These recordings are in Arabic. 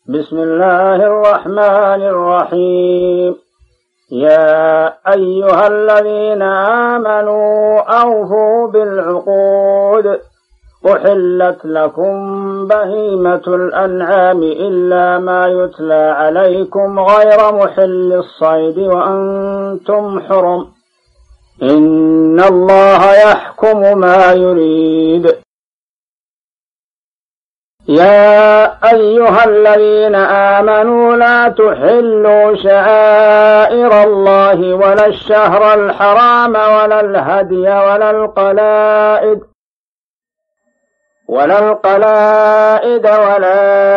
بسم الله الرحمن الرحيم. يا أيها الذين آمنوا أوفوا بالعقود أحلت لكم بهيمة الأنعام إلا ما يتلى عليكم غير محل الصيد وأنتم حرم إن الله يحكم ما يريد. يا أيها الذين آمنوا لا تحلوا شعائر الله ولا الشهر الحرام ولا الهدي ولا القلائد ولا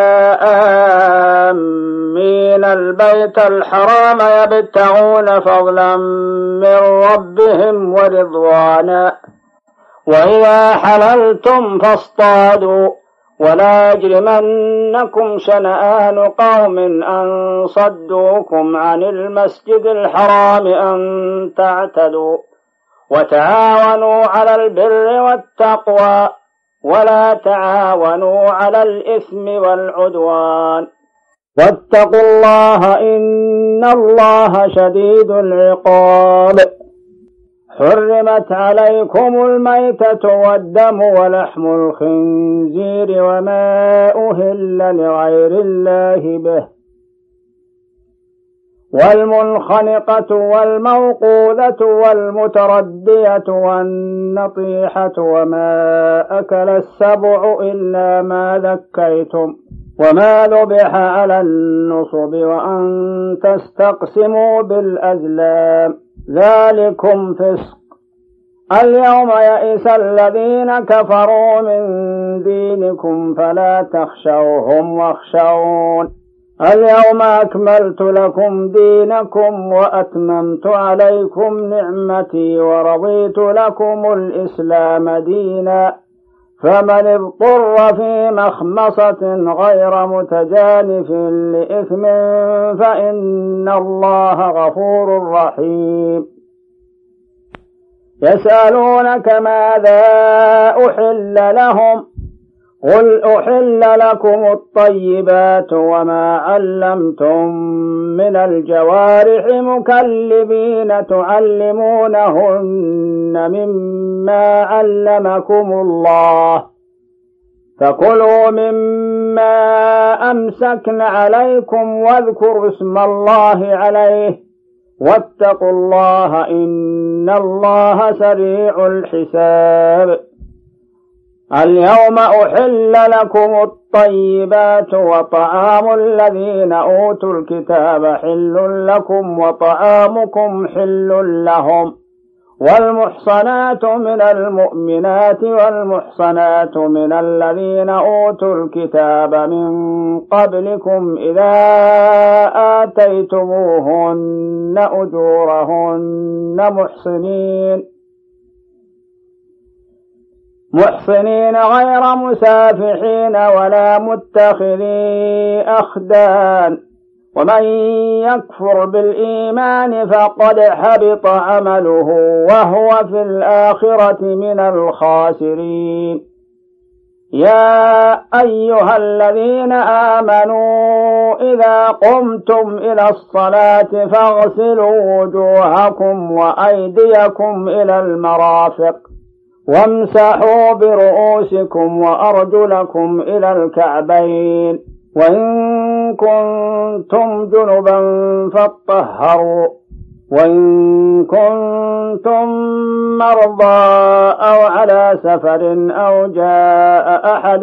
آمين البيت الحرام يبتغون فضلا من ربهم ورضوانا وإذا حللتم فاصطادوا ولا يجرمنكم شنآن قوم أن صدوكم عن المسجد الحرام أن تعتدوا وتعاونوا على البر والتقوى ولا تعاونوا على الإثم والعدوان واتقوا الله إن الله شديد العقاب. حرمت عليكم الميتة والدم ولحم الخنزير وما أهل لغير الله به والمنخنقة والموقوذة والمتردية والنطيحة وما أكل السبع إلا ما ذكيتم وما ذبح على النصب وأن تستقسموا بالأزلام ذلكم فسق. اليوم يئس الذين كفروا من دينكم فلا تخشوهم واخشون اليوم أكملت لكم دينكم وأتممت عليكم نعمتي ورضيت لكم الإسلام دينا فمن اضطر في مخمصة غير متجانف لإثم فإن الله غفور رحيم. يسألونك ماذا أحل لهم قل أحل لكم الطيبات وما علمتم من الجوارح مكلبين تعلمونهن مما علمكم الله فكلوا مما أمسكن عليكم واذكروا اسم الله عليه واتقوا الله إن الله سريع الحساب. اليوم أحل لكم الطيبات وطعام الذين أوتوا الكتاب حل لكم وطعامكم حل لهم والمحصنات من المؤمنات والمحصنات من الذين أوتوا الكتاب من قبلكم إذا آتيتموهن أجورهن محصنين غير مسافحين ولا متخذي أخدان ومن يكفر بالإيمان فقد حبط عمله وهو في الآخرة من الخاسرين. يا أيها الذين آمنوا إذا قمتم إلى الصلاة فاغسلوا وجوهكم وأيديكم إلى المرافق وامسحوا برؤوسكم وأرجلكم إلى الكعبين وإن كنتم جنبا فاطهروا وإن كنتم مرضى أو على سفر أو جاء أحد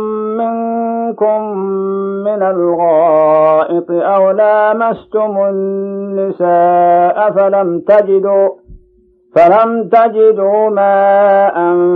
منكم من الغائط أو لامستم النساء فلم تجدوا ماء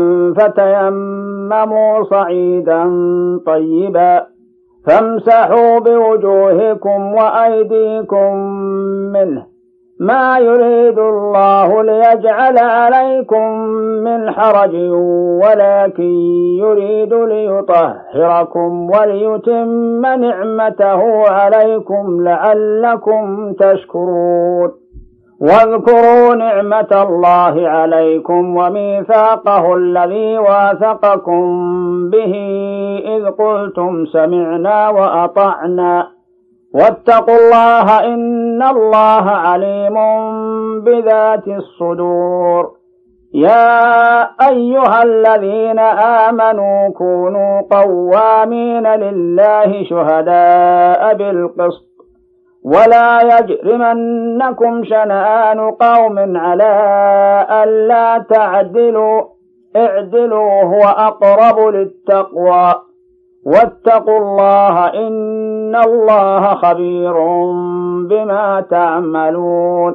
فتيمموا صعيدا طيبا فامسحوا بوجوهكم وأيديكم منه ما يريد الله ليجعل عليكم من حرج ولكن يريد ليطهركم وليتم نعمته عليكم لعلكم تشكرون. واذكروا نعمة الله عليكم وميثاقه الذي واثقكم به إذ قلتم سمعنا وأطعنا واتقوا الله إن الله عليم بذات الصدور. يا أيها الذين آمنوا كونوا قوامين لله شهداء بالقسط ولا يجرمنكم شنآن قوم على ألا تعدلوا اعدلوا هو أقرب للتقوى واتقوا الله إن الله خبير بما تعملون.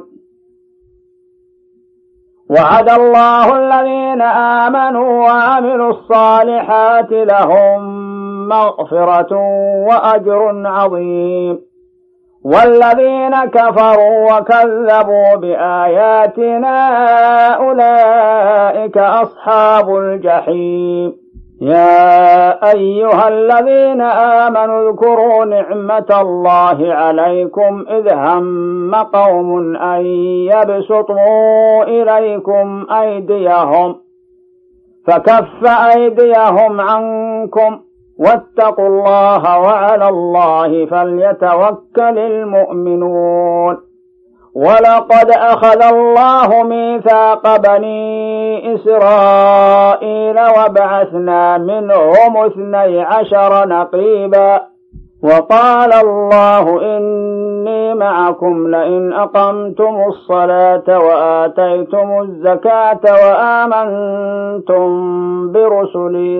وعد الله الذين آمنوا وعملوا الصالحات لهم مغفرة وأجر عظيم والذين كفروا وكذبوا بآياتنا أولئك أصحاب الجحيم. يا أيها الذين آمنوا اذكروا نعمة الله عليكم إذ هم قوم أن يبسطوا إليكم أيديهم فكف أيديهم عنكم واتقوا الله وعلى الله فليتوكل المؤمنون. ولقد أخذ الله ميثاق بني إسرائيل وبعثنا منهم 12 نقيبا وقال الله إني معكم لئن أقمتم الصلاة وآتيتم الزكاة وآمنتم برسلي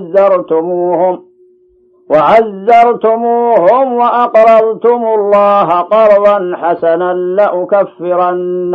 وعزرتموهم وأقرضتم الله قرضا حسنا لأكفرن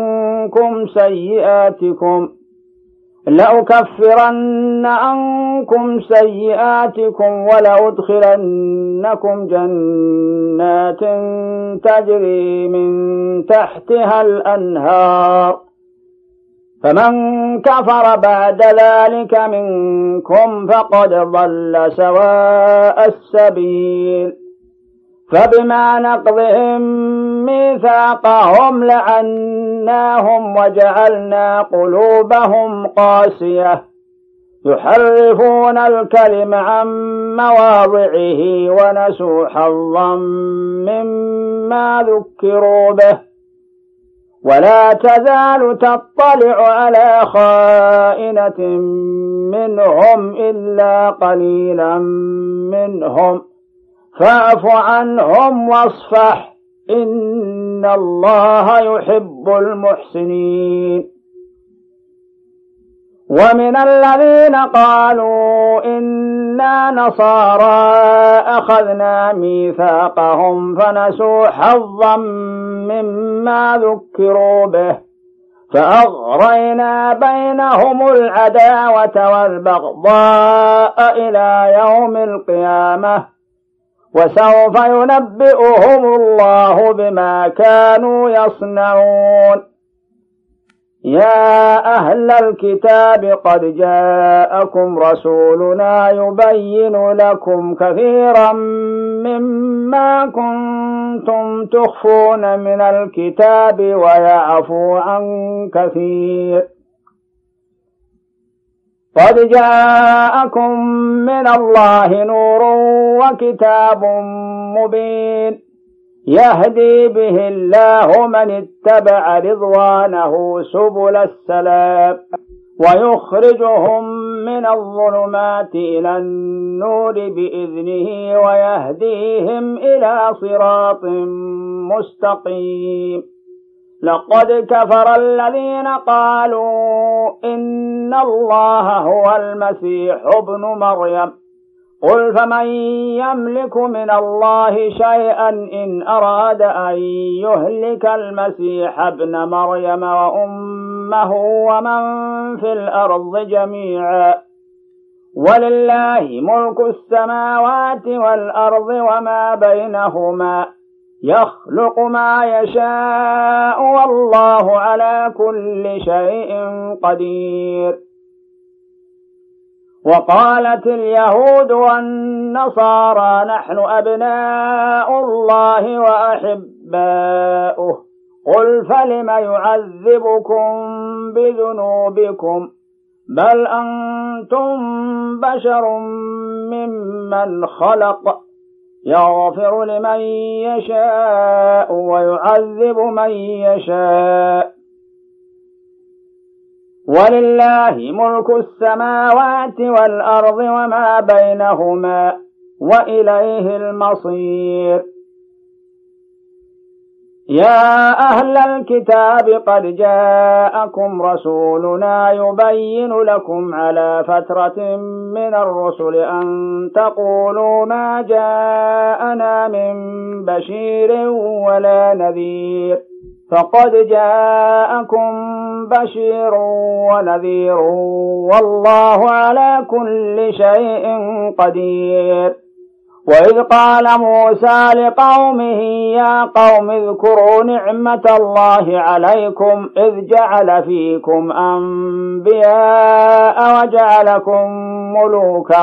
عنكم سيئاتكم ولأدخلنكم جنات تجري من تحتها الأنهار فمن كفر بعد ذلك منكم فقد ضل سواء السبيل. فبما نقضهم ميثاقهم لعناهم وجعلنا قلوبهم قاسية يحرفون الكلم عن مواضعه ونسوا حظا مما ذكروا به ولا تزال تطلع على خائنة منهم إلا قليلا منهم فاعف عنهم واصفح إن الله يحب المحسنين. ومن الذين قالوا إنا نصارى أخذنا ميثاقهم فنسوا حظا مما ذكروا به فأغرينا بينهم العداوة والبغضاء إلى يوم القيامة وسوف ينبئهم الله بما كانوا يصنعون. يا أهل الكتاب قد جاءكم رسولنا يبين لكم كثيرا مما كنتم تخفون من الكتاب ويعفو عن كثير. قد جاءكم من الله نور وكتاب مبين يهدي به الله من اتبع رضوانه سبل السلام ويخرجهم من الظلمات إلى النور بإذنه ويهديهم إلى صراط مستقيم. لقد كفر الذين قالوا إن الله هو المسيح ابن مريم قل فمن يملك من الله شيئا إن أراد أن يهلك المسيح ابن مريم وأمه ومن في الأرض جميعا ولله ملك السماوات والأرض وما بينهما يخلق ما يشاء والله على كل شيء قدير. وقالت اليهود والنصارى نحن أبناء الله وأحباؤه قل فلم يعذبكم بذنوبكم بل أنتم بشر ممن خلق يغفر لمن يشاء ويعذب من يشاء ولله ملك السماوات والأرض وما بينهما وإليه المصير. يا أهل الكتاب قد جاءكم رسولنا يبين لكم على فترة من الرسل أن تقولوا ما جاءنا من بشير ولا نذير فقد جاءكم بشير ونذير والله على كل شيء قدير. وإذ قال موسى لقومه يا قوم اذكروا نعمة الله عليكم إذ جعل فيكم أنبياء وجعلكم ملوكا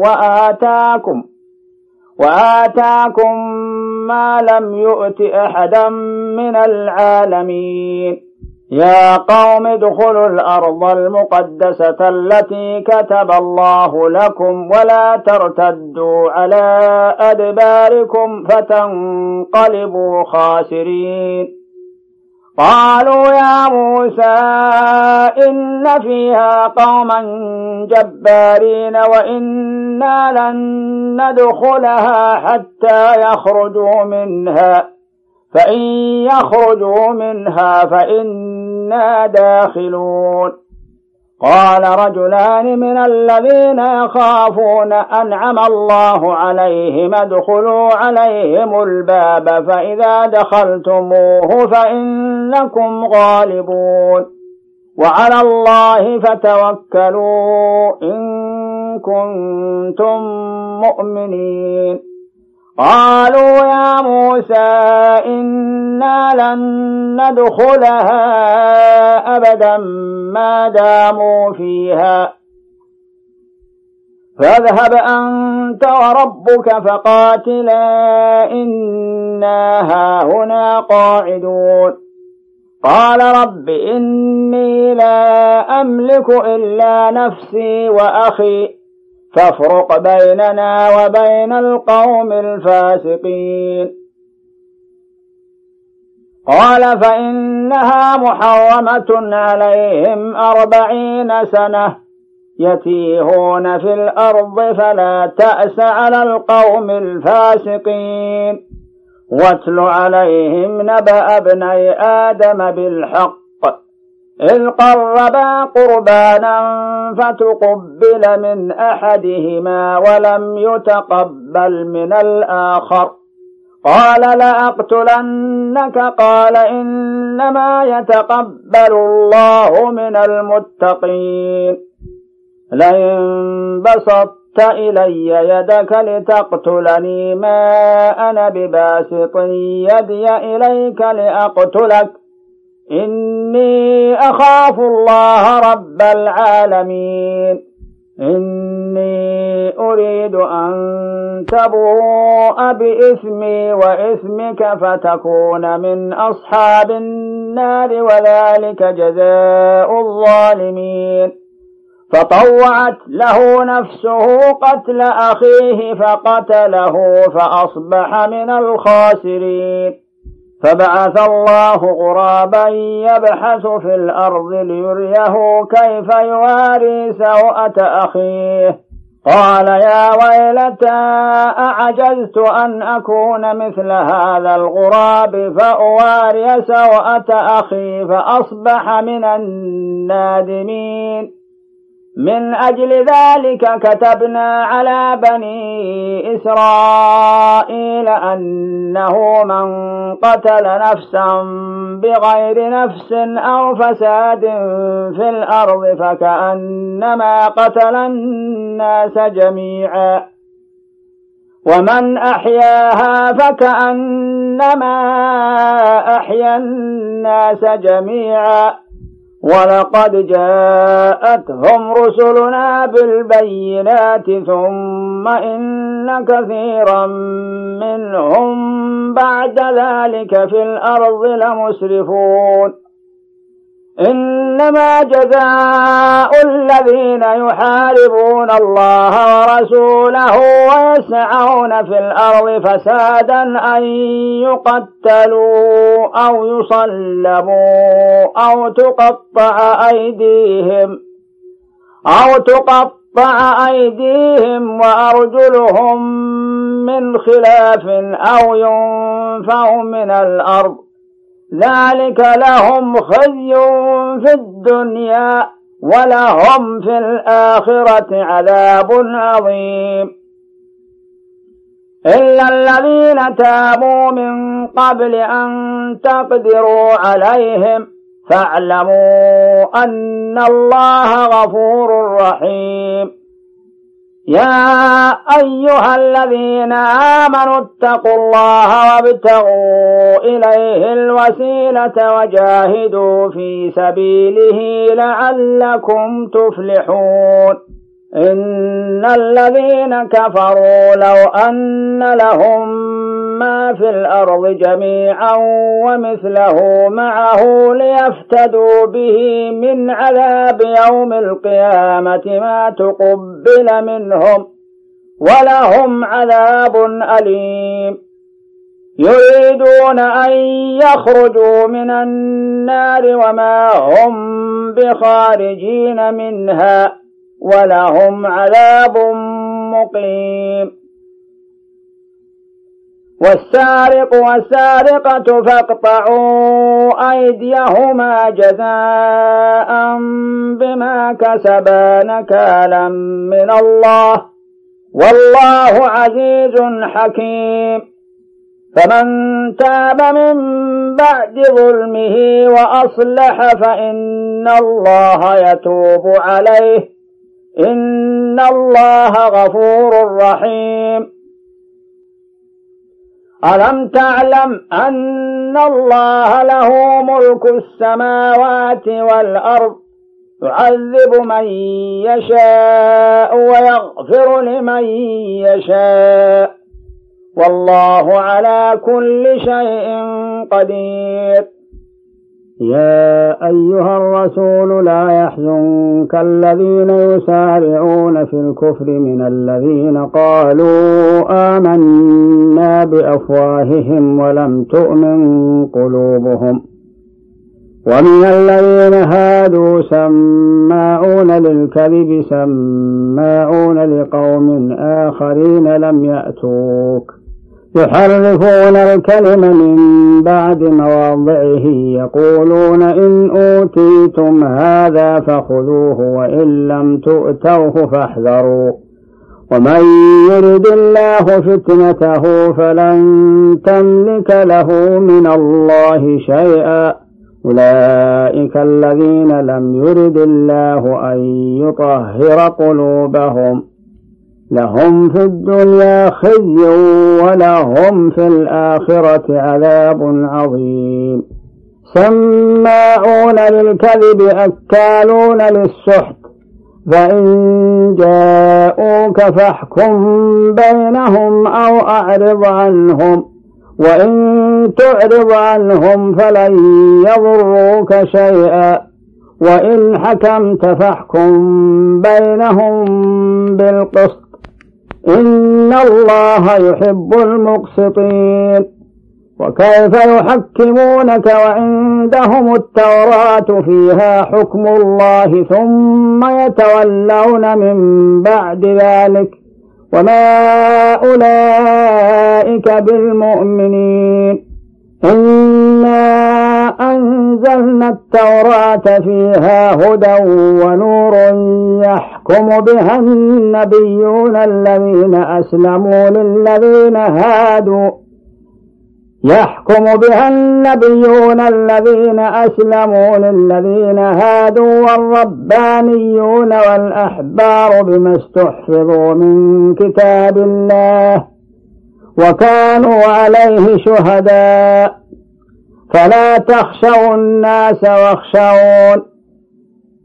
وآتاكم ما لم يؤت أحدا من العالمين. يا قوم ادخلوا الأرض المقدسة التي كتب الله لكم ولا ترتدوا على أدباركم فتنقلبوا خاسرين. قالوا يا موسى إن فيها قوما جبارين وإنا لن ندخلها حتى يخرجوا منها فإن يخرجوا منها فإنا داخلون. قال رجلان من الذين يخافون أنعم الله عليهم ادخلوا عليهم الباب فإذا دخلتموه فإنكم غالبون وعلى الله فتوكلوا إن كنتم مؤمنين. قالوا يا موسى إنا لن ندخلها أبدا ما داموا فيها فاذهب أنت وربك فقاتلا إنا هاهنا قاعدون. قال رب إني لا أملك إلا نفسي وأخي فافرق بيننا وبين القوم الفاسقين. قال فإنها محرمة عليهم 40 سنة يتيهون في الأرض فلا تأس على القوم الفاسقين. واتل عليهم نبأ ابني آدم بالحق إذ قربا قربانا فتقبل من أحدهما ولم يتقبل من الآخر قال لأقتلنك قال إنما يتقبل الله من المتقين. لئن بسطت إلي يدك لتقتلني ما أنا بباسط يدي إليك لأقتلك إني أخاف الله رب العالمين. إني أريد أن تبوء بإثمي وإثمك فتكون من أصحاب النار وذلك جزاء الظالمين. فطوعت له نفسه قتل أخيه فقتله فأصبح من الخاسرين. فبعث الله غرابا يبحث في الأرض ليريه كيف يواري سوءة أخيه قال يا ويلتى أعجزت أن أكون مثل هذا الغراب فأواري سوءة أخي فأصبح من النادمين. من أجل ذلك كتبنا على بني إسرائيل أنه من قتل نفسا بغير نفس أو فساد في الأرض فكأنما قتل الناس جميعا ومن أحياها فكأنما أحيا الناس جميعا. ولقد جاءتهم رسلنا بالبينات ثم إن كثيرا منهم بعد ذلك في الأرض لمسرفون إنما جزاء الذين يحاربون الله ورسوله ويسعون في الأرض فسادا أن يقتلوا أو يصلبوا أو تقطع أيديهم وأرجلهم من خلاف أو ينفوا من الأرض ذلك لهم خزي في الدنيا ولهم في الآخرة عذاب عظيم إلا الذين تابوا من قبل أن تقدروا عليهم فاعلموا أن الله غفور رحيم يا أيها الذين آمنوا اتقوا الله وابتغوا إليه الوسيلة وجاهدوا في سبيله لعلكم تفلحون إن الذين كفروا لو أن لهم ما في الأرض جميعا ومثله معه ليفتدوا به من عذاب يوم القيامة ما تقبل منهم ولهم عذاب أليم يريدون أن يخرجوا من النار وما هم بخارجين منها ولهم عذاب مقيم والسارق والسارقة فاقطعوا أيديهما جزاء بما كسبا نكالا من الله والله عزيز حكيم فمن تاب من بعد ظلمه وأصلح فإن الله يتوب عليه إن الله غفور رحيم ألم تعلم أن الله له ملك السماوات والأرض يعذب من يشاء ويغفر لمن يشاء والله على كل شيء قدير يا أيها الرسول لا يحزنك الذين يسارعون في الكفر من الذين قالوا آمنا بأفواههم ولم تؤمن قلوبهم ومن الذين هادوا سماعون للكذب سماعون لقوم آخرين لم يأتوك يحرفون الكلم من بعد مواضعه يقولون إن أوتيتم هذا فخذوه وإن لم تؤتوه فاحذروا ومن يرد الله فتنته فلن تملك له من الله شيئا أولئك الذين لم يرد الله أن يطهر قلوبهم لهم في الدنيا خزي ولهم في الآخرة عذاب عظيم سماعون للكذب أكالون للسحت فإن جاءوك فاحكم بينهم أو أعرض عنهم وإن تعرض عنهم فلن يضروك شيئا وإن حكمت فاحكم بينهم بالقسط إن الله يحب المقسطين وكيف يحكمونك وعندهم التوراة فيها حكم الله ثم يتولون من بعد ذلك وما أولئك بالمؤمنين إنا أنزلنا التوراة فيها هدى ونور يحكم بها النبيون الذين أسلموا للذين هادوا والربانيون والأحبار بما استحفظوا من كتاب الله وكانوا عليه شهداء فلا تخشوا الناس واخشون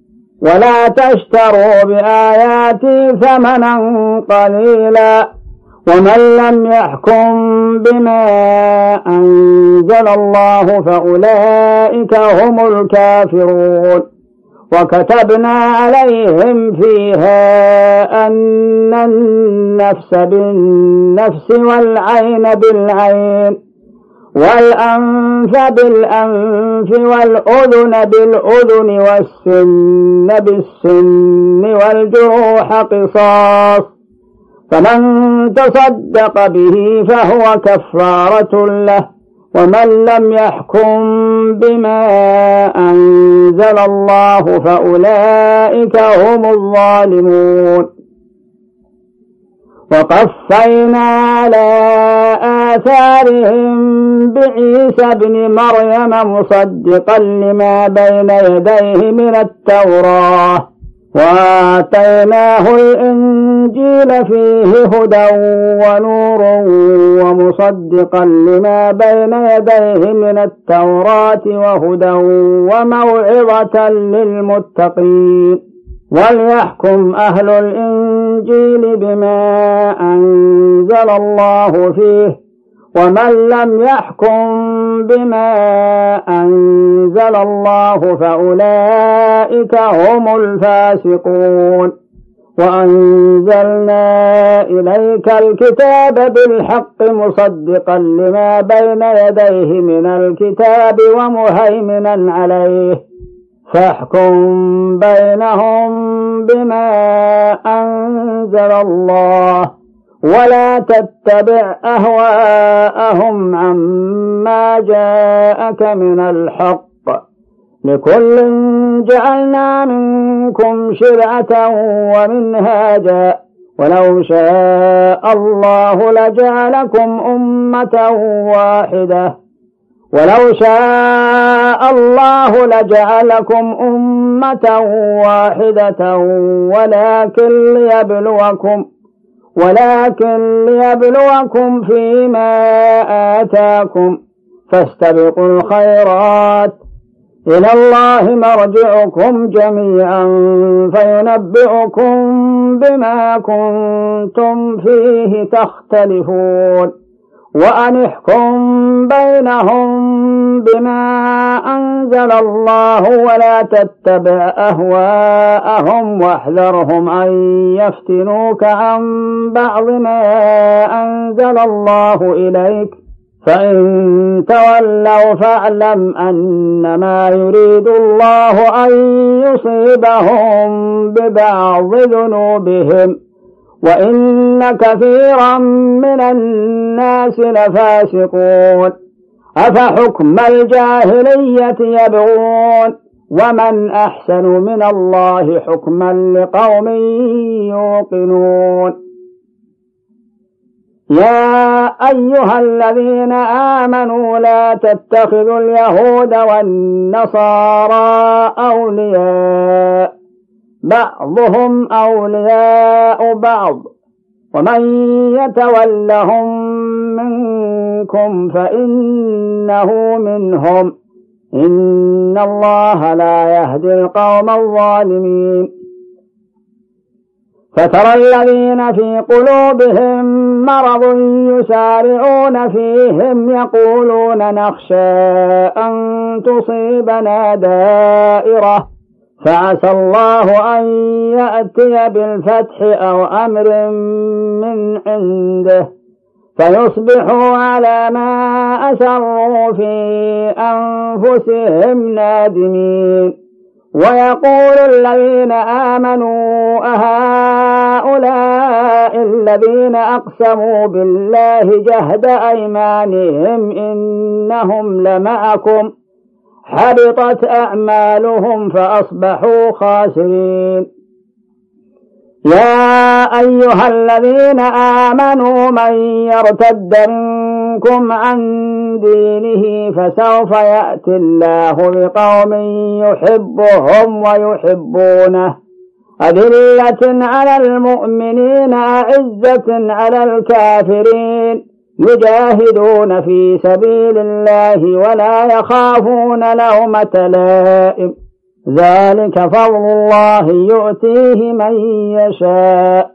ولا تشتروا بآياتي ثمنا قليلا ومن لم يحكم بما أنزل الله فأولئك هم الكافرون. وكتبنا عليهم فيها أن النفس بالنفس والعين بالعين والأنف بالأنف والأذن بالأذن والسن بالسن والجروح قصاص، فمن تصدق به فهو كفارة له. ومن لم يحكم بما أنزل الله فأولئك هم الظالمون. وقفينا على آثارهم بعيسى ابن مريم مصدقا لما بين يديه من التوراة، وآتيناه الإنجيل فيه هدى ونور ومصدقا لما بين يديه من التوراة وهدى وموعظة للمتقين. وليحكم أهل الإنجيل بما أنزل الله فيه، ومن لم يحكم بما أنزل الله فأولئك هم الفاسقون. وأنزلنا إليك الكتاب بالحق مصدقا لما بين يديه من الكتاب ومهيمنا عليه، فاحكم بينهم بما أنزل الله، ولا تتبع أهواءهم عما جاءك من الحق، لكل جعلنا منكم شرعة ومنهاجا، ولو شاء الله لجعلكم أمة واحدة ولكن ليبلوكم فيما آتاكم، فاستبقوا الخيرات، إلى الله مرجعكم جميعا فينبئكم بما كنتم فيه تختلفون. وأن احكم بينهم بما أنزل الله ولا تتبع أهواءهم، واحذرهم أن يفتنوك عن بعض ما أنزل الله إليك، فإن تولوا فاعلم أنما يريد الله أن يصيبهم ببعض ذنوبهم، وإن كثيرا من الناس لفاسقون. أفحكم الجاهلية يبغون، ومن أحسن من الله حكما لقوم يوقنون. يا أيها الذين آمنوا لا تتخذوا اليهود والنصارى أولياء، بعضهم أولياء بعض، ومن يتولهم منكم فإنه منهم، إن الله لا يهدي القوم الظالمين. فترى الذين في قلوبهم مرض يسارعون فيهم يقولون نخشى أن تصيبنا دائرة، فعسى الله أن يأتي بالفتح أو أمر من عنده فيصبحوا على ما أسروا في أنفسهم نادمين. ويقول الذين آمنوا أهؤلاء الذين أقسموا بالله جهد أيمانهم إنهم لمعكم، حبطت أعمالهم فأصبحوا خاسرين. يا أيها الذين آمنوا من يرتد منكم عن دينه فسوف يأتي الله بقوم يحبهم ويحبونه، أذلة على المؤمنين أعزة على الكافرين، يجاهدون في سبيل الله ولا يخافون لومة لائم، ذلك فضل الله يؤتيه من يشاء،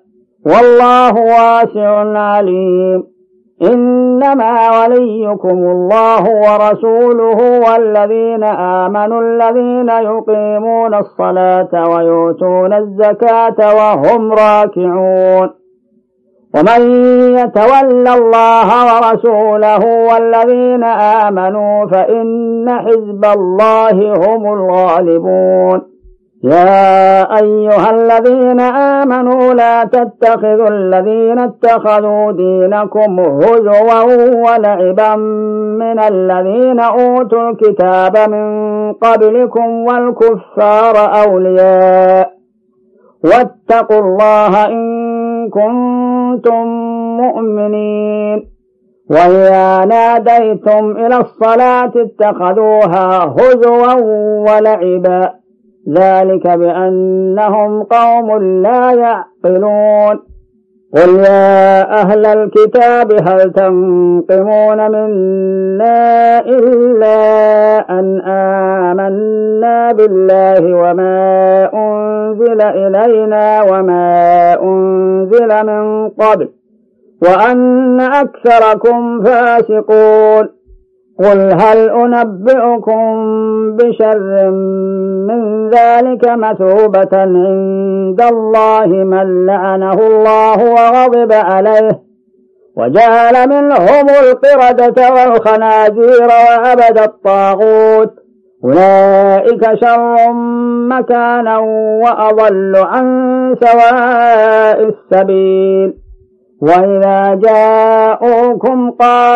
والله واسع عليم. إنما وليكم الله ورسوله والذين آمنوا الذين يقيمون الصلاة ويؤتون الزكاة وهم راكعون. ومن يتول الله ورسوله والذين آمنوا فإن حزب الله هم الغالبون. يا أيها الذين آمنوا لا تتخذوا الذين اتخذوا دينكم هزوا ولعبا من الذين أوتوا الكتاب من قبلكم والكفار أولياء واتقوا الله إن كنتم مؤمنين. وإذا ناديتم إلى الصلاة اتخذوها هزوا ولعبا ذلك بأنهم قوم لا يعقلون. قل يا أهل الكتاب هل تنقمون منا إلا أن آمنا بالله وما أنزل إلينا وما أنزل من قبل وأن أكثركم فاسقون. قل هل أنبئكم بشر من ذلك مثوبة عند الله من لعنه الله وغضب عليه وجعل منهم القردة والخنازير وعبد الطاغوت أولئك شر مكانا وأضل عن سواء السبيل. وإذا جاءوكم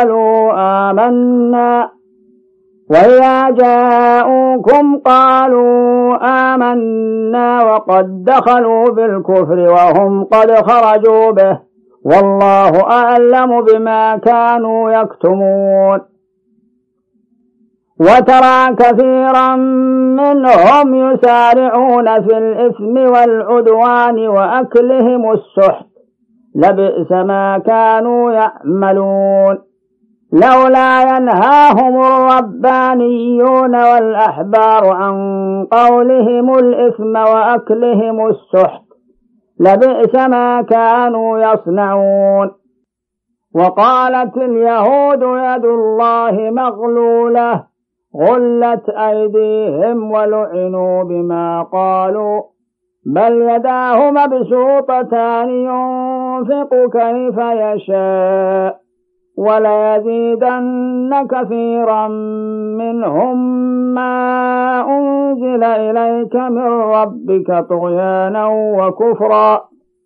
قالوا آمنا وقد دخلوا بالكفر وهم قد خرجوا به والله أعلم بما كانوا يكتمون. وترى كثيرا منهم يسارعون في الإثم والعدوان وأكلهم السحت لبئس ما كانوا يعملون. لولا ينهاهم الربانيون والأحبار عن قولهم الإثم وأكلهم السحت لبئس ما كانوا يصنعون. وقالت اليهود يد الله مغلولة غلت أيديهم ولعنوا بما قالوا بل يداه مبسوطتان ينفق كيف يشاء وليزيدن كثيرا منهم ما أنزل إليك من ربك طغيانا وكفرا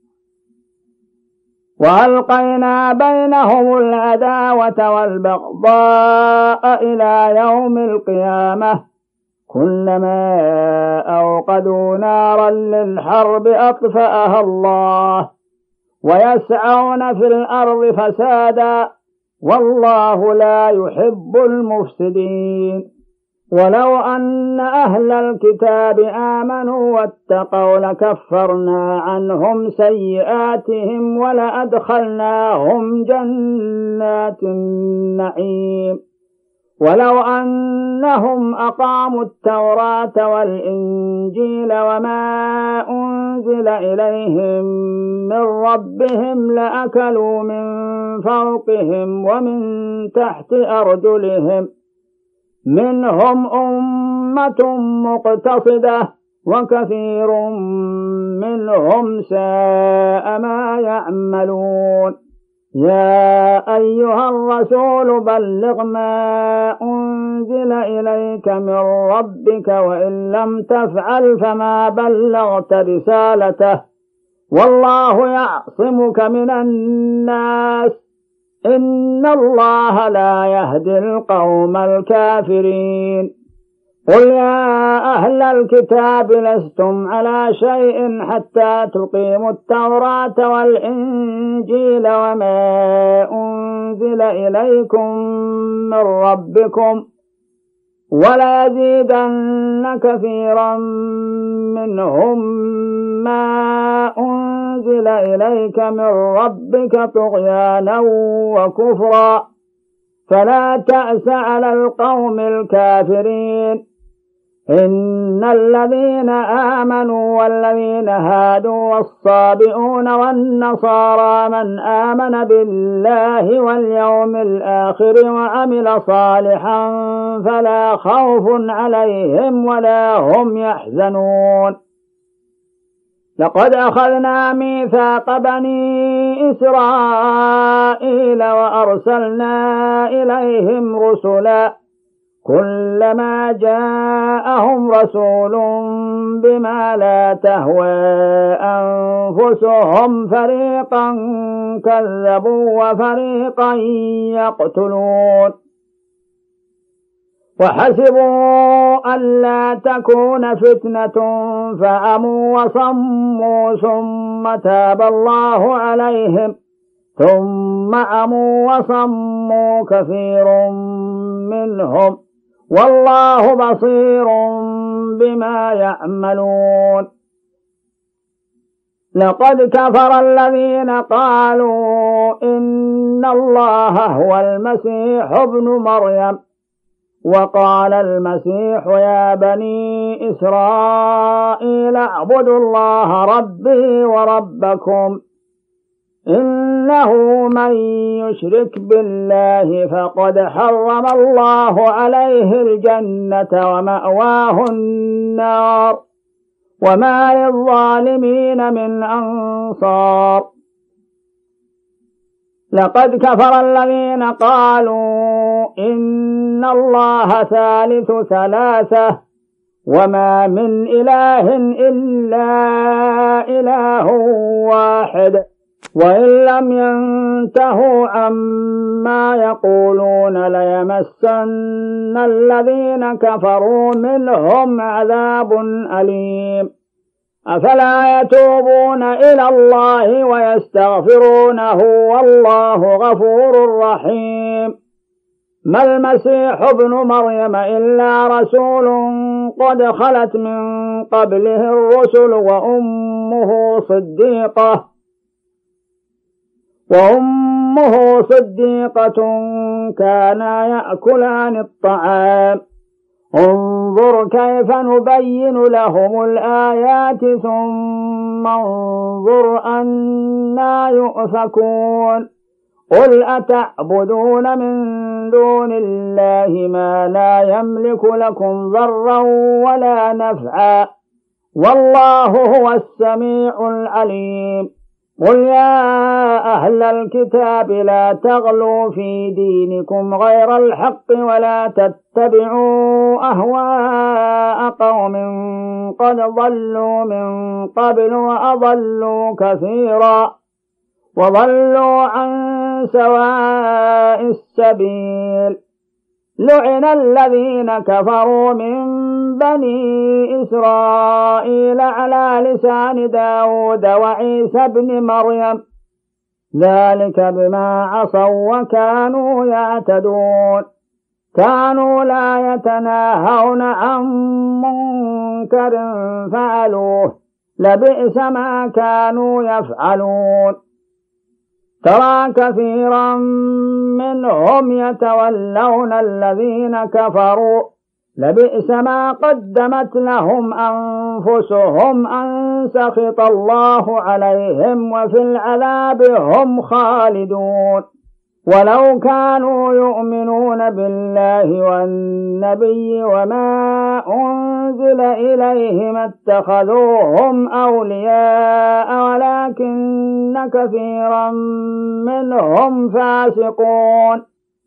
وألقينا بينهم العداوة والبغضاء إلى يوم القيامة كلما أوقدوا نارا للحرب أطفأها الله ويسعون في الأرض فسادا والله لا يحب المفسدين. ولو أن أهل الكتاب آمنوا واتقوا لكفرنا عنهم سيئاتهم ولأدخلناهم جنات النعيم. ولو أنهم أقاموا التوراة والإنجيل وما أنزل إليهم من ربهم لأكلوا من فوقهم ومن تحت أرجلهم منهم أمة مقتصدة وكثير منهم ساء ما يعملون. يا أيها الرسول بلغ ما أنزل إليك من ربك وإن لم تفعل فما بلغت رسالته والله يعصمك من الناس إن الله لا يهدي القوم الكافرين. قل يا أهل الكتاب لستم على شيء حتى تقيموا التوراة والإنجيل وما أنزل إليكم من ربكم وليزيدن كثيرا منهم ما أنزل إليك من ربك طغيانا وكفرا فلا تأس على القوم الكافرين. إن الذين آمنوا والذين هادوا والصابئون والنصارى من آمن بالله واليوم الآخر وعمل صالحا فلا خوف عليهم ولا هم يحزنون. لقد أخذنا ميثاق بني إسرائيل وأرسلنا إليهم رسلا كلما جاءهم رسول بما لا تهوى أنفسهم فريقا كذبوا وفريقا يقتلون. وحسبوا ألا تكون فتنة فعموا وصموا ثم تاب الله عليهم ثم عموا وصموا كثير منهم والله بصير بما يعملون. لقد كفر الذين قالوا إن الله هو المسيح ابن مريم وقال المسيح يا بني إسرائيل اعبدوا الله ربي وربكم إنه من يشرك بالله فقد حرم الله عليه الجنة ومأواه النار وما للظالمين من أنصار. لقد كفر الذين قالوا إن الله ثالث ثلاثة وما من إله إلا إله واحد وإن لم ينتهوا عما يقولون ليمسن الذين كفروا منهم عذاب أليم. أفلا يتوبون إلى الله ويستغفرونه والله غفور رحيم. ما المسيح ابن مريم إلا رسول قد خلت من قبله الرسل وأمه صديقة كانا يأكلان الطعام انظر كيف نبين لهم الآيات ثم انظر أنا يؤفكون. قل أتعبدون من دون الله ما لا يملك لكم ضرا ولا نفعا والله هو السميع العليم. قل يا أهل الكتاب لا تغلوا في دينكم غير الحق ولا تتبعوا أهواء قوم قد ضلوا من قبل وأضلوا كثيرا وضلوا عن سواء السبيل. لعن الذين كفروا من بني إسرائيل على لسان داود وعيسى بن مريم ذلك بما عصوا وكانوا يعتدون. كانوا لا يتناهون عن منكر فعلوه لبئس ما كانوا يفعلون. ترى كثيرا منهم يتولون الذين كفروا لبئس ما قدمت لهم أنفسهم أن سخط الله عليهم وفي العذاب هم خالدون. ولو كانوا يؤمنون بالله والنبي وما أنزل إليه ما اتخذوهم أولياء ولكن كثيرا منهم فاسقون.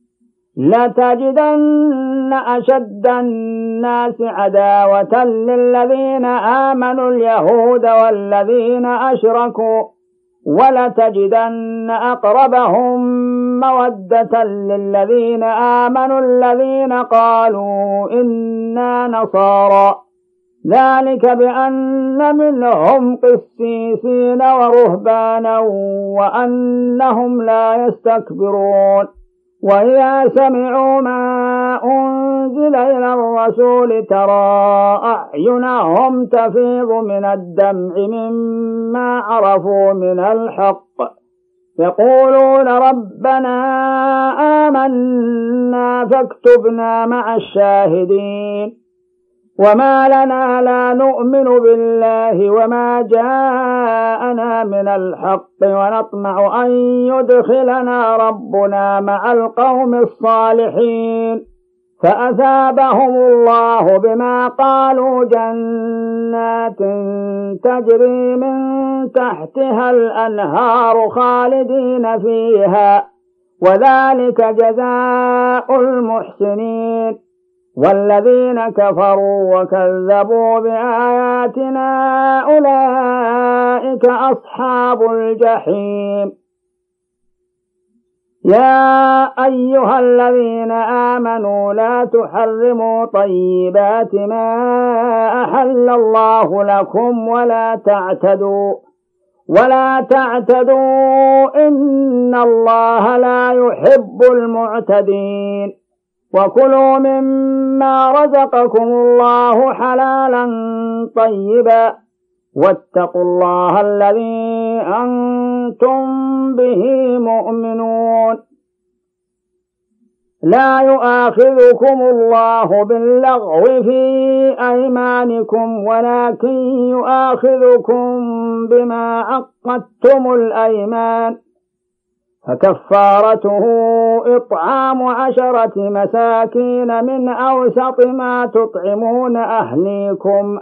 لتجدن أشد الناس عداوة للذين آمنوا اليهود والذين أشركوا ولتجدن أقربهم مودة للذين آمنوا الذين قالوا إنا نصارى ذلك بأن منهم قسيسين ورهبانا وأنهم لا يستكبرون. وإذا سمعوا ما أنزل إلى الرسول ترى أعينهم تفيض من الدمع مما عرفوا من الحق يقولون ربنا آمنا فاكتبنا مع الشاهدين. وما لنا لا نؤمن بالله وما جاءنا من الحق ونطمع أن يدخلنا ربنا مع القوم الصالحين فأثابهم الله بما قالوا جنات تجري من تحتها الأنهار خالدين فيها وذلك جزاء المحسنين والذين كفروا وكذبوا بآياتنا أولئك أصحاب الجحيم يا أيها الذين آمنوا لا تحرموا طيبات ما أحل الله لكم ولا تعتدوا إن الله لا يحب المعتدين وكلوا مما رزقكم الله حلالا طيبا واتقوا الله الذي أنتم به مؤمنون لا يؤاخذكم الله باللغو في أيمانكم ولكن يؤاخذكم بما عقدتم الأيمان فكفارته إطعام 10 مساكين من أوسط ما تطعمون أهليكم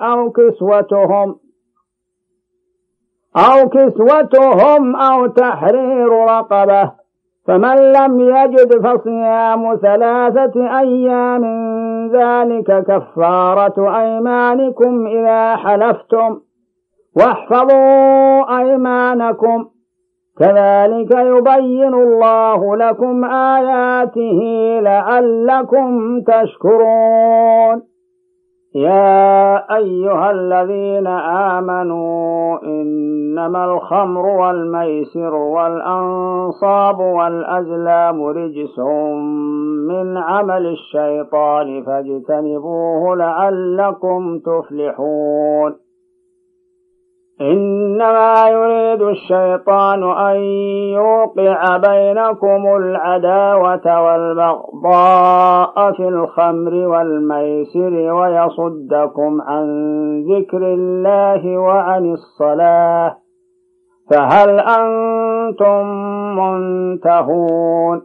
أو كسوتهم أو تحرير رقبة فمن لم يجد فصيام 3 أيام ذلك كفارة أيمانكم إذا حلفتم واحفظوا أيمانكم كذلك يبين الله لكم آياته لعلكم تشكرون يا أيها الذين آمنوا إنما الخمر والميسر والأنصاب والأزلام رجس من عمل الشيطان فاجتنبوه لعلكم تفلحون إنما يريد الشيطان أن يوقع بينكم العداوة والبغضاء في الخمر والميسر ويصدكم عن ذكر الله وعن الصلاة فهل أنتم منتهون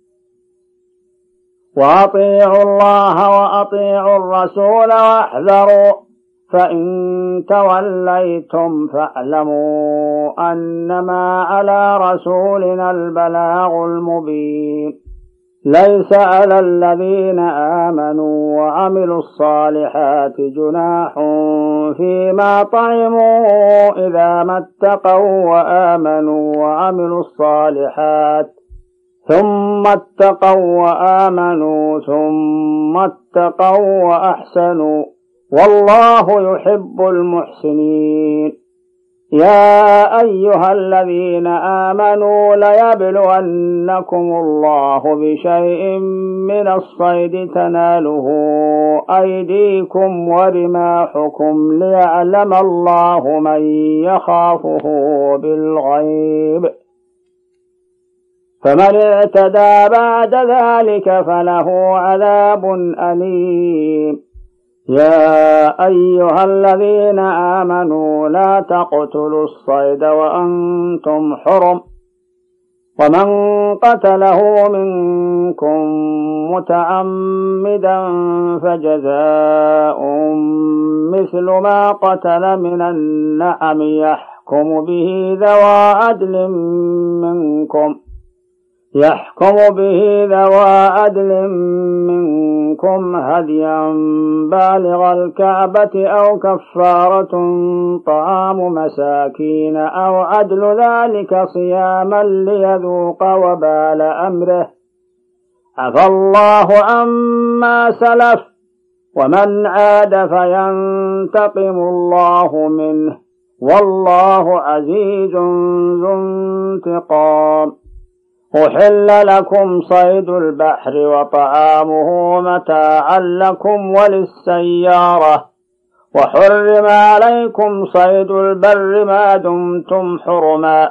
وأطيعوا الله وأطيعوا الرسول واحذروا فإن توليتم فاعلموا أنما على رسولنا البلاغ المبين ليس على الذين آمنوا وعملوا الصالحات جناح فيما طعموا إذا ما اتقوا وآمنوا وعملوا الصالحات ثم اتقوا وآمنوا ثم اتقوا وأحسنوا والله يحب المحسنين يا أيها الذين آمنوا ليبلونكم الله بشيء من الصيد تناله أيديكم ورماحكم ليعلم الله من يخافه بالغيب فمن اعتدى بعد ذلك فله عذاب أليم يا أيها الذين آمنوا لا تقتلوا الصيد وأنتم حرم ومن قتله منكم متعمدا فجزاء مثل ما قتل من النعم يحكم به ذوى عدل منكم هديا بالغ الكعبة أو كفارة طعام مساكين أو عدل ذلك صياما ليذوق وبال أمره عفى الله عما سلف ومن عاد فينتقم الله منه والله عزيز ذو انتقام أحل لكم صيد البحر وطعامه متاعا لكم وللسيارة وحرم عليكم صيد البر ما دمتم حرما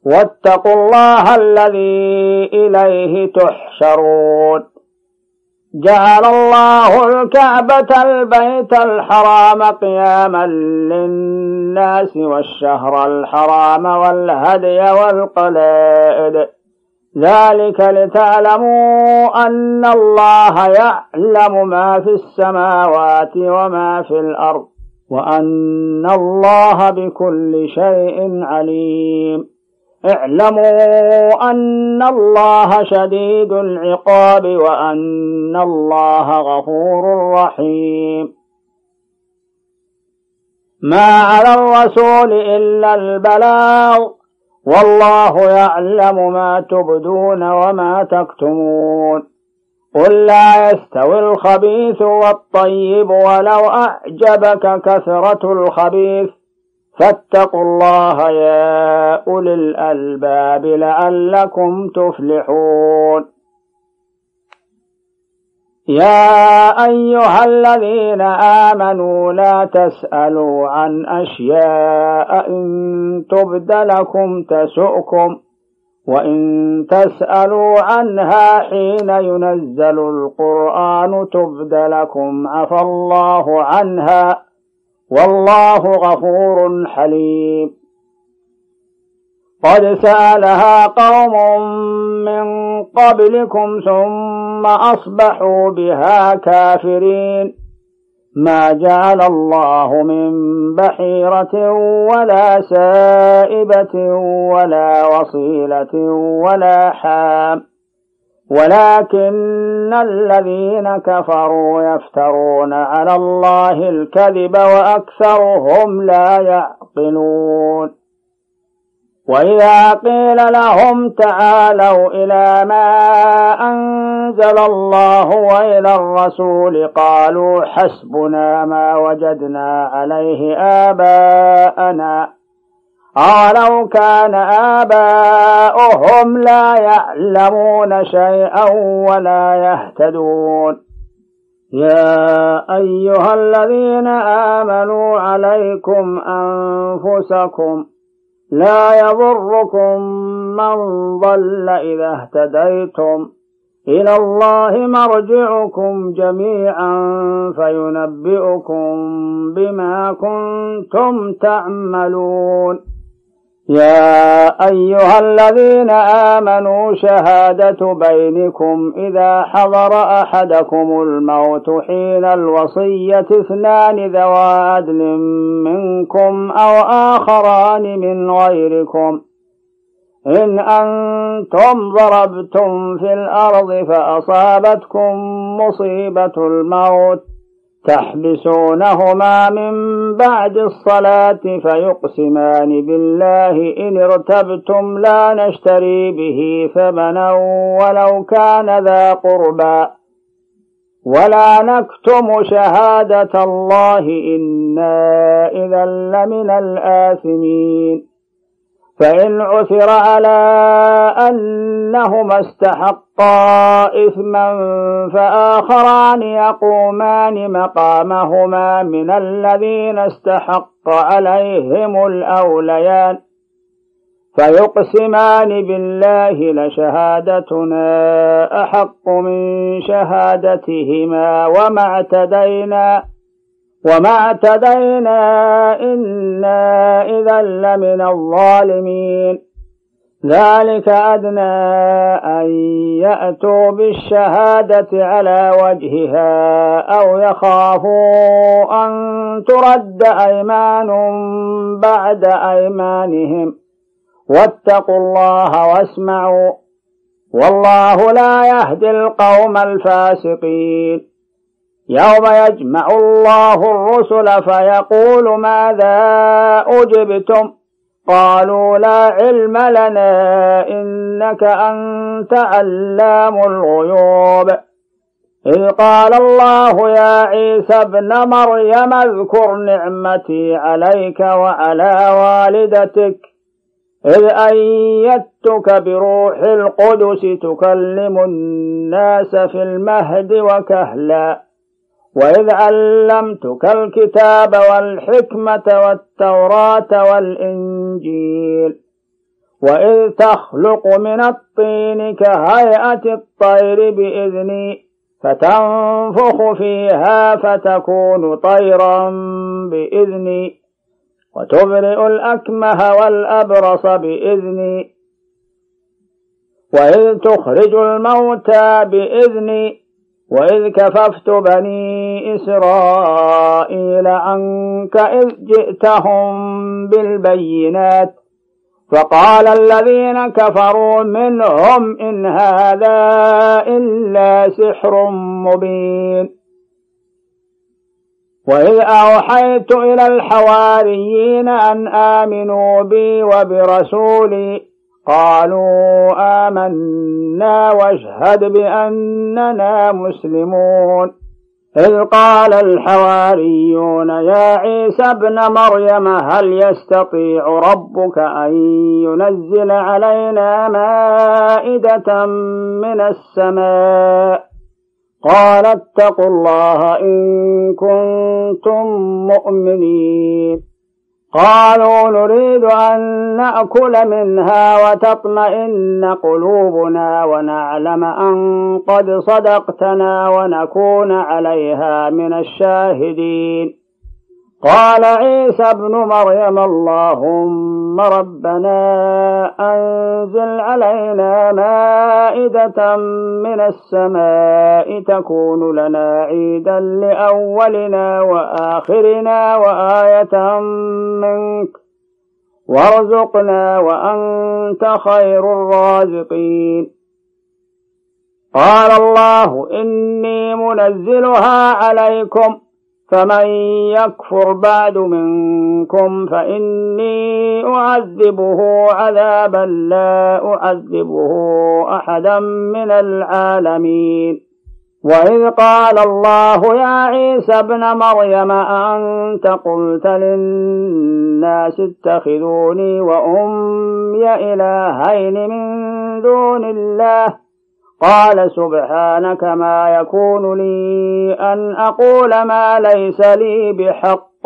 واتقوا الله الذي إليه تحشرون جعل الله الكعبة البيت الحرام قياما للناس والشهر الحرام والهدي والقلائد ذلك لتعلموا أن الله يعلم ما في السماوات وما في الأرض وأن الله بكل شيء عليم. اعلموا أن الله شديد العقاب وأن الله غفور رحيم. ما على الرسول إلا البلاغ والله يعلم ما تبدون وما تكتمون. قل لا يستوي الخبيث والطيب ولو أعجبك كثرة الخبيث فاتقوا الله يا أولي الألباب لعلكم تفلحون. يا أيها الذين آمنوا لا تسألوا عن أشياء إن تبد لكم تسؤكم وإن تسألوا عنها حين ينزل القرآن تبد لكم عفى الله عنها والله غفور حليم. قد سألها قوم من قبلكم ثم أصبحوا بها كافرين. ما جعل الله من بحيرة ولا سائبة ولا وصيلة ولا حام ولكن الذين كفروا يفترون على الله الكذب وأكثرهم لا يعقلون. وإذا قيل لهم تعالوا إلى ما أنزل الله وإلى الرسول قالوا حسبنا ما وجدنا عليه آباءنا أولو كان آباؤهم لا يعلمون شيئا ولا يهتدون. يا أيها الذين آمنوا عليكم أنفسكم لا يضركم من ضل إذا اهتديتم إلى الله مرجعكم جميعا فينبئكم بما كنتم تعملون. يا أيها الذين آمنوا شهادة بينكم إذا حضر أحدكم الموت حين الوصية 2 ذوى عدل منكم أو آخران من غيركم إن أنتم ضربتم في الأرض فأصابتكم مصيبة الموت تحبسونهما من بعد الصلاة فيقسمان بالله إن ارتبتم لا نشتري به ثمنا ولو كان ذا قربى ولا نكتم شهادة الله إنا إذا لمن الآثمين. فإن عثر على أنهما استحقا إثما فآخران يقومان مقامهما من الذين استحق عليهم الأوليان فيقسمان بالله لشهادتنا أحق من شهادتهما وما اعتدينا إنا إذا لمن الظالمين. ذلك أدنى أن يأتوا بالشهادة على وجهها أو يخافوا أن ترد أيمان بعد أيمانهم واتقوا الله واسمعوا والله لا يهدي القوم الفاسقين. يوم يجمع الله الرسل فيقول ماذا أجبتم قالوا لا علم لنا إنك أنت علام الغيوب. إذ قال الله يا عيسى ابن مريم اذكر نعمتي عليك وعلى والدتك إذ أيدتك بروح القدس تكلم الناس في المهد وكهلا وإذ علمتك الكتاب والحكمة والتوراة والإنجيل وإذ تخلق من الطين كهيئة الطير بإذني فتنفخ فيها فتكون طيرا بإذني، وتبرئ الأكمه والأبرص بإذني، وإذ تخرج الموتى بإذني، وإذ كففت بني إسرائيل عنك إذ جئتهم بالبينات، فقال الذين كفروا منهم إن هذا إلا سحر مبين. وإذ أوحيت إلى الحواريين أن آمنوا بي وبرسولي قالوا آمنا واشهد بأننا مسلمون. إذ قال الحواريون يا عيسى ابن مريم هل يستطيع ربك أن ينزل علينا مائدة من السماء؟ قال اتقوا الله إن كنتم مؤمنين. قالوا نريد أن نأكل منها وتطمئن قلوبنا ونعلم أن قد صدقتنا ونكون عليها من الشاهدين. قال عيسى ابن مريم اللهم ربنا أنزل علينا مائدة من السماء تكون لنا عيدا لأولنا وآخرنا وآية منك وارزقنا وأنت خير الرازقين. قال الله إني منزلها عليكم فمن يكفر بعد منكم فإني أعذبه عذابا لا أعذبه أحدا من العالمين. وإذ قال الله يا عيسى ابن مريم أأنت قلت للناس اتخذوني وأمي إلهين من دون الله؟ قال سبحانك ما يكون لي أن أقول ما ليس لي بحق،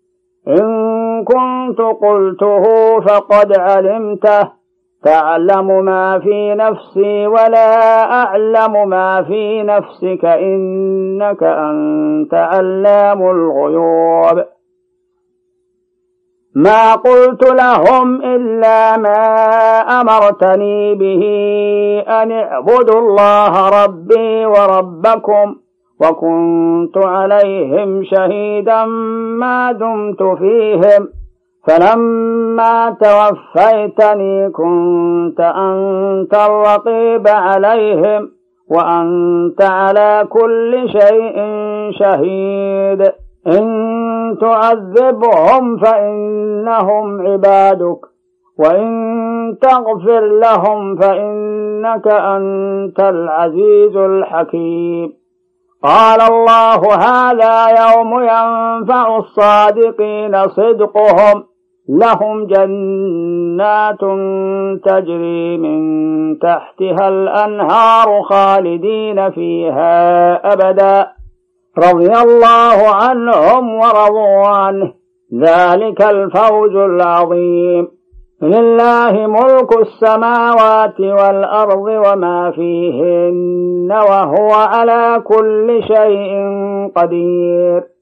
إن كنت قلته فقد علمته، تعلم ما في نفسي ولا أعلم ما في نفسك إنك أنت علام الغيوب. ما قلت لهم إلا ما أمرتني به أن اعبدوا الله ربي وربكم، وكنت عليهم شهيدا ما دمت فيهم، فلما توفيتني كنت أنت الرقيب عليهم وأنت على كل شيء شهيد. إن تعذبهم فإنهم عبادك وإن تغفر لهم فإنك أنت العزيز الحكيم. قال الله هذا يوم ينفع الصادقين صدقهم، لهم جنات تجري من تحتها الأنهار خالدين فيها أبدا، رضي الله عنهم ورضوا عنه، ذلك الفوز العظيم. لله ملك السماوات والأرض وما فيهن وهو على كل شيء قدير.